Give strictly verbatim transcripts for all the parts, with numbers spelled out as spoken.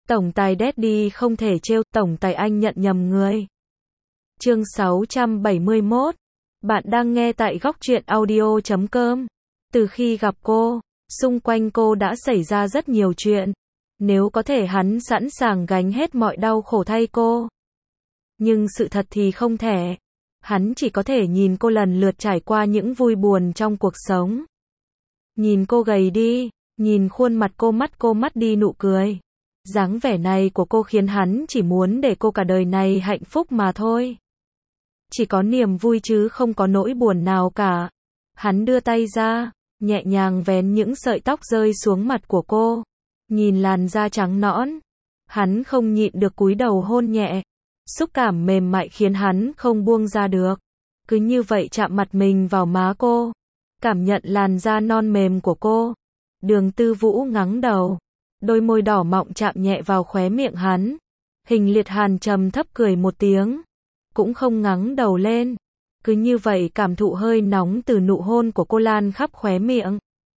Tổng tài Daddy không thể trêu, tổng tài anh nhận nhầm người. Chương sáu trăm bảy mươi mốt. Bạn đang nghe tại góc truyện audio chấm com. Từ khi gặp cô, xung quanh cô đã xảy ra rất nhiều chuyện. Nếu có thể hắn sẵn sàng gánh hết mọi đau khổ thay cô. Nhưng sự thật thì không thể. Hắn chỉ có thể nhìn cô lần lượt trải qua những vui buồn trong cuộc sống. Nhìn cô gầy đi, nhìn khuôn mặt cô mắt cô mất đi nụ cười. Dáng vẻ này của cô khiến hắn chỉ muốn để cô cả đời này hạnh phúc mà thôi. Chỉ có niềm vui chứ không có nỗi buồn nào cả. Hắn đưa tay ra, nhẹ nhàng vén những sợi tóc rơi xuống mặt của cô. Nhìn làn da trắng nõn, hắn không nhịn được cúi đầu hôn nhẹ. Xúc cảm mềm mại khiến hắn không buông ra được. Cứ như vậy chạm mặt mình vào má cô. Cảm nhận làn da non mềm của cô. Đường Tư Vũ ngẩng đầu. Đôi môi đỏ mọng chạm nhẹ vào khóe miệng hắn. Hình Liệt Hàn trầm thấp cười một tiếng. Cũng không ngẩng đầu lên. Cứ như vậy cảm thụ hơi nóng từ nụ hôn của cô lan khắp khóe miệng.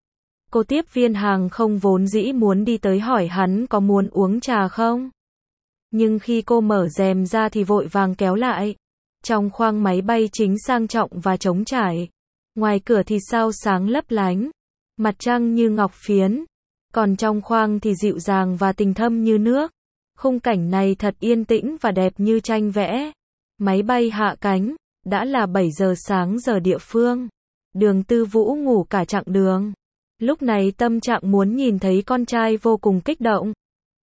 Cô tiếp viên hàng không vốn dĩ muốn đi tới hỏi hắn có muốn uống trà không. Nhưng khi cô mở rèm ra thì vội vàng kéo lại. Trong khoang máy bay chính sang trọng và trống trải. Ngoài cửa thì sao sáng lấp lánh. Mặt trăng như ngọc phiến. Còn trong khoang thì dịu dàng và tình thâm như nước. Khung cảnh này thật yên tĩnh và đẹp như tranh vẽ. Máy bay hạ cánh. Đã là bảy giờ sáng giờ địa phương. Đường Tư Vũ ngủ cả chặng đường. Lúc này tâm trạng muốn nhìn thấy con trai vô cùng kích động.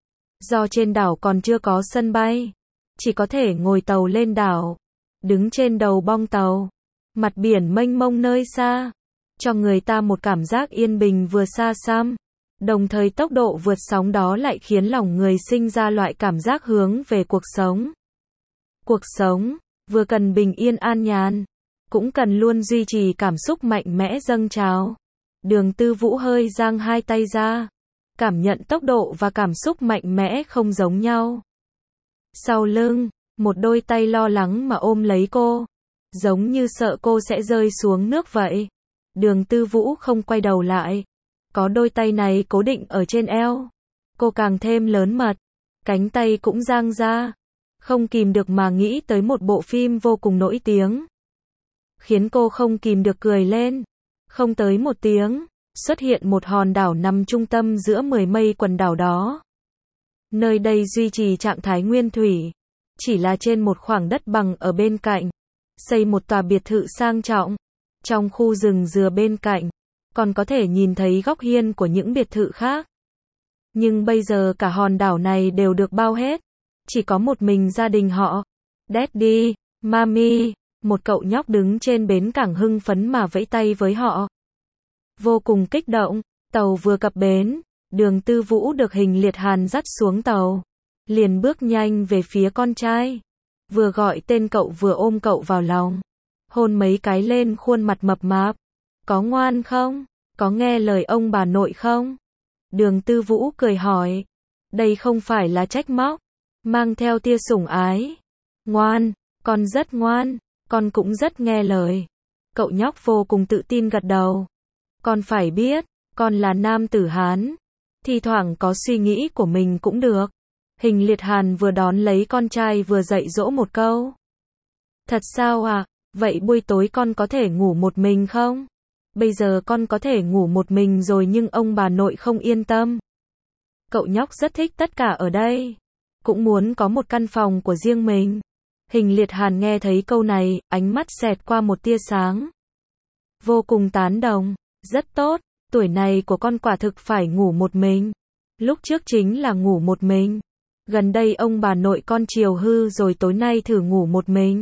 Do trên đảo còn chưa có sân bay. Chỉ có thể ngồi tàu lên đảo. Đứng trên đầu bong tàu. Mặt biển mênh mông nơi xa. Cho người ta một cảm giác yên bình vừa xa xăm. Đồng thời tốc độ vượt sóng đó lại khiến lòng người sinh ra loại cảm giác hướng về cuộc sống. Cuộc sống, vừa cần bình yên an nhàn. Cũng cần luôn duy trì cảm xúc mạnh mẽ dâng trào. Đường Tư Vũ hơi giang hai tay ra. Cảm nhận tốc độ và cảm xúc mạnh mẽ không giống nhau. Sau lưng, một đôi tay lo lắng mà ôm lấy cô. Giống như sợ cô sẽ rơi xuống nước vậy. Đường Tư Vũ không quay đầu lại. Có đôi tay này cố định ở trên eo. Cô càng thêm lớn mật. Cánh tay cũng giang ra. Không kìm được mà nghĩ tới một bộ phim vô cùng nổi tiếng. Khiến cô không kìm được cười lên. Không tới một tiếng, xuất hiện một hòn đảo nằm trung tâm giữa mười mây quần đảo đó. Nơi đây duy trì trạng thái nguyên thủy. Chỉ là trên một khoảng đất bằng ở bên cạnh. Xây một tòa biệt thự sang trọng. Trong khu rừng dừa bên cạnh. Còn có thể nhìn thấy góc hiên của những biệt thự khác. Nhưng bây giờ cả hòn đảo này đều được bao hết. Chỉ có một mình gia đình họ. Daddy, Mami, một cậu nhóc đứng trên bến cảng hưng phấn mà vẫy tay với họ. Vô cùng kích động, tàu vừa cập bến, Đường Tư Vũ được Hình Liệt Hàn dắt xuống tàu. Liền bước nhanh về phía con trai. Vừa gọi tên cậu vừa ôm cậu vào lòng. Hôn mấy cái lên khuôn mặt mập mạp. Có ngoan không? Có nghe lời ông bà nội không? Đường Tư Vũ cười hỏi. Đây không phải là trách móc. Mang theo tia sủng ái. Ngoan, con rất ngoan. Con cũng rất nghe lời. Cậu nhóc vô cùng tự tin gật đầu. Con phải biết, con là nam tử Hán. Thì thoảng có suy nghĩ của mình cũng được. Hình Liệt Hàn vừa đón lấy con trai vừa dạy dỗ một câu. Thật sao à? Vậy buổi tối con có thể ngủ một mình không? Bây giờ con có thể ngủ một mình rồi nhưng ông bà nội không yên tâm. Cậu nhóc rất thích tất cả ở đây. Cũng muốn có một căn phòng của riêng mình. Hình Liệt Hàn nghe thấy câu này, ánh mắt xẹt qua một tia sáng. Vô cùng tán đồng. Rất tốt, tuổi này của con quả thực phải ngủ một mình. Lúc trước chính là ngủ một mình. Gần đây ông bà nội con chiều hư rồi tối nay thử ngủ một mình.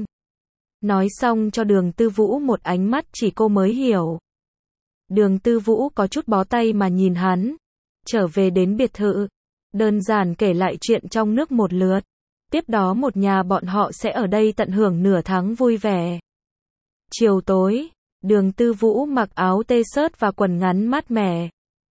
Nói xong cho Đường Tư Vũ một ánh mắt chỉ cô mới hiểu. Đường Tư Vũ có chút bó tay mà nhìn hắn. Trở về đến biệt thự. Đơn giản kể lại chuyện trong nước một lượt. Tiếp đó một nhà bọn họ sẽ ở đây tận hưởng nửa tháng vui vẻ. Chiều tối, Đường Tư Vũ mặc áo t-shirt và quần ngắn mát mẻ.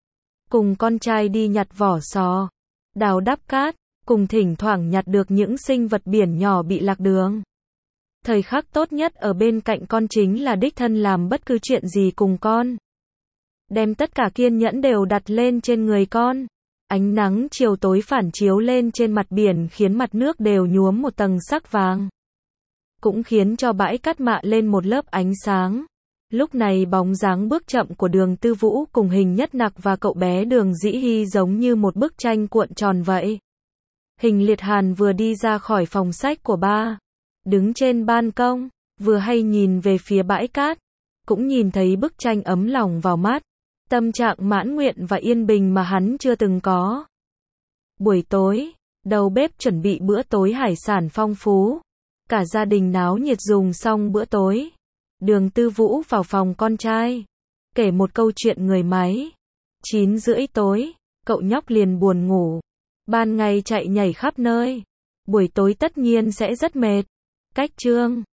Cùng con trai đi nhặt vỏ sò, đào đắp cát, cùng thỉnh thoảng nhặt được những sinh vật biển nhỏ bị lạc đường. Thời khắc tốt nhất ở bên cạnh con chính là đích thân làm bất cứ chuyện gì cùng con. Đem tất cả kiên nhẫn đều đặt lên trên người con. Ánh nắng chiều tối phản chiếu lên trên mặt biển khiến mặt nước đều nhuốm một tầng sắc vàng. Cũng khiến cho bãi cát mạ lên một lớp ánh sáng. Lúc này bóng dáng bước chậm của Đường Tư Vũ cùng Hình Nhất Nặc và cậu bé Đường Dĩ Hy giống như một bức tranh cuộn tròn vậy. Hình Liệt Hàn vừa đi ra khỏi phòng sách của ba, đứng trên ban công, vừa hay nhìn về phía bãi cát, cũng nhìn thấy bức tranh ấm lòng vào mắt, tâm trạng mãn nguyện và yên bình mà hắn chưa từng có. Buổi tối, đầu bếp chuẩn bị bữa tối hải sản phong phú, cả gia đình náo nhiệt dùng xong bữa tối. Đường Tư Vũ vào phòng con trai, kể một câu chuyện người máy. Chín rưỡi tối, cậu nhóc liền buồn ngủ. Ban ngày chạy nhảy khắp nơi, buổi tối tất nhiên sẽ rất mệt. Cách chương